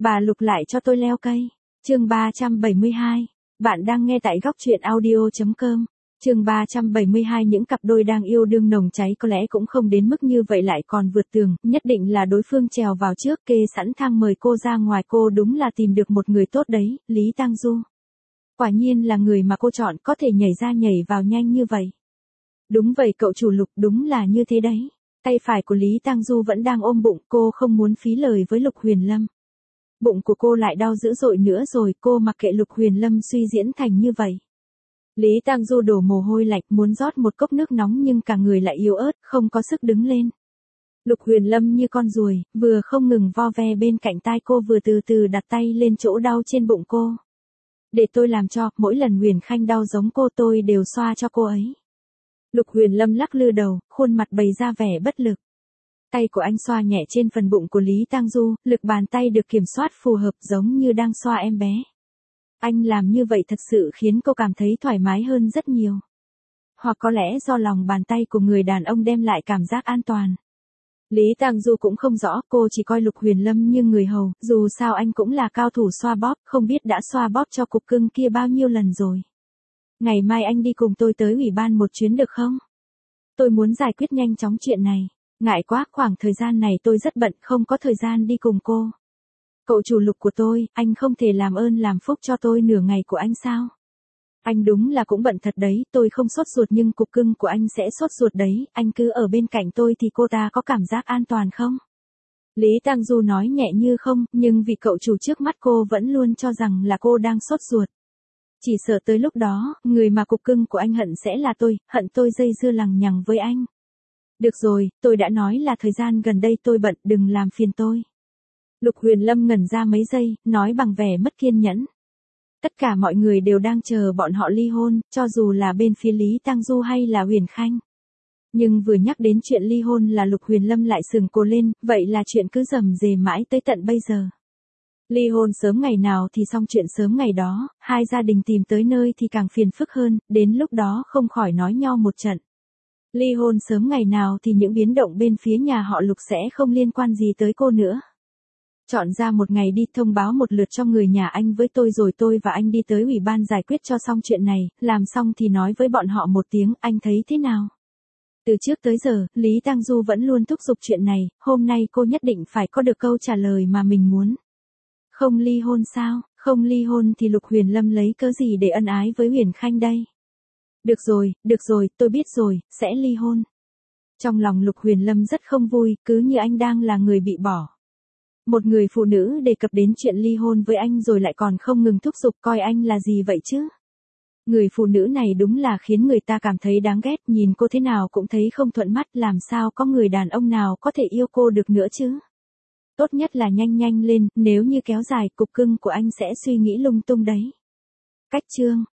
Bà Lục lại cho tôi leo cây. Chương 372. Bạn đang nghe tại góc truyện audio.com. Chương 372. Những cặp đôi đang yêu đương nồng cháy có lẽ cũng không đến mức như vậy lại còn vượt tường, nhất định là đối phương trèo vào trước kê sẵn thang mời cô ra ngoài, cô đúng là tìm được một người tốt đấy, Lý Tang Du. Quả nhiên là người mà cô chọn, có thể nhảy ra nhảy vào nhanh như vậy. Đúng vậy cậu chủ Lục, đúng là như thế đấy. Tay phải của Lý Tang Du vẫn đang ôm bụng, cô không muốn phí lời với Lục Huyền Lâm. Bụng của cô lại đau dữ dội nữa rồi, cô mặc kệ Lục Huyền Lâm suy diễn thành như vậy. Lý Tang Du đổ mồ hôi lạnh muốn rót một cốc nước nóng nhưng cả người lại yếu ớt, không có sức đứng lên. Lục Huyền Lâm như con ruồi, vừa không ngừng vo ve bên cạnh tai cô vừa từ từ đặt tay lên chỗ đau trên bụng cô. Để tôi làm cho, mỗi lần Huyền Khanh đau giống cô tôi đều xoa cho cô ấy. Lục Huyền Lâm lắc lư đầu, khuôn mặt bày ra vẻ bất lực. Tay của anh xoa nhẹ trên phần bụng của Lý Tang Du, lực bàn tay được kiểm soát phù hợp giống như đang xoa em bé. Anh làm như vậy thật sự khiến cô cảm thấy thoải mái hơn rất nhiều. Hoặc có lẽ do lòng bàn tay của người đàn ông đem lại cảm giác an toàn. Lý Tang Du cũng không rõ, cô chỉ coi Lục Huyền Lâm như người hầu, dù sao anh cũng là cao thủ xoa bóp, không biết đã xoa bóp cho cục cưng kia bao nhiêu lần rồi. Ngày mai anh đi cùng tôi tới ủy ban một chuyến được không? Tôi muốn giải quyết nhanh chóng chuyện này. Ngại quá, khoảng thời gian này tôi rất bận, không có thời gian đi cùng cô. Cậu chủ Lục của tôi, anh không thể làm ơn làm phúc cho tôi nửa ngày của anh sao? Anh đúng là cũng bận thật đấy, tôi không sốt ruột nhưng cục cưng của anh sẽ sốt ruột đấy, anh cứ ở bên cạnh tôi thì cô ta có cảm giác an toàn không? Lý Tang Du nói nhẹ như không, nhưng vì cậu chủ trước mắt cô vẫn luôn cho rằng là cô đang sốt ruột. Chỉ sợ tới lúc đó, người mà cục cưng của anh hận sẽ là tôi, hận tôi dây dưa lằng nhằng với anh. Được rồi, tôi đã nói là thời gian gần đây tôi bận, đừng làm phiền tôi. Lục Huyền Lâm ngẩn ra mấy giây, nói bằng vẻ mất kiên nhẫn. Tất cả mọi người đều đang chờ bọn họ ly hôn, cho dù là bên phía Lý Tang Du hay là Huyền Khanh. Nhưng vừa nhắc đến chuyện ly hôn là Lục Huyền Lâm lại sừng cổ lên, vậy là chuyện cứ rầm rề mãi tới tận bây giờ. Ly hôn sớm ngày nào thì xong chuyện sớm ngày đó, hai gia đình tìm tới nơi thì càng phiền phức hơn, đến lúc đó không khỏi nói nhau một trận. Ly hôn sớm ngày nào thì những biến động bên phía nhà họ Lục sẽ không liên quan gì tới cô nữa. Chọn ra một ngày đi, thông báo một lượt cho người nhà anh với tôi rồi tôi và anh đi tới ủy ban giải quyết cho xong chuyện này, làm xong thì nói với bọn họ một tiếng, anh thấy thế nào? Từ trước tới giờ, Lý Tang Du vẫn luôn thúc giục chuyện này, hôm nay cô nhất định phải có được câu trả lời mà mình muốn. Không ly hôn sao? Không ly hôn thì Lục Huyền Lâm lấy cớ gì để ân ái với Huyền Khanh đây? Được rồi, tôi biết rồi, sẽ ly hôn. Trong lòng Lục Huyền Lâm rất không vui, cứ như anh đang là người bị bỏ. Một người phụ nữ đề cập đến chuyện ly hôn với anh rồi lại còn không ngừng thúc giục, coi anh là gì vậy chứ? Người phụ nữ này đúng là khiến người ta cảm thấy đáng ghét, nhìn cô thế nào cũng thấy không thuận mắt, làm sao có người đàn ông nào có thể yêu cô được nữa chứ? Tốt nhất là nhanh nhanh lên, nếu như kéo dài cục cưng của anh sẽ suy nghĩ lung tung đấy. Cách chương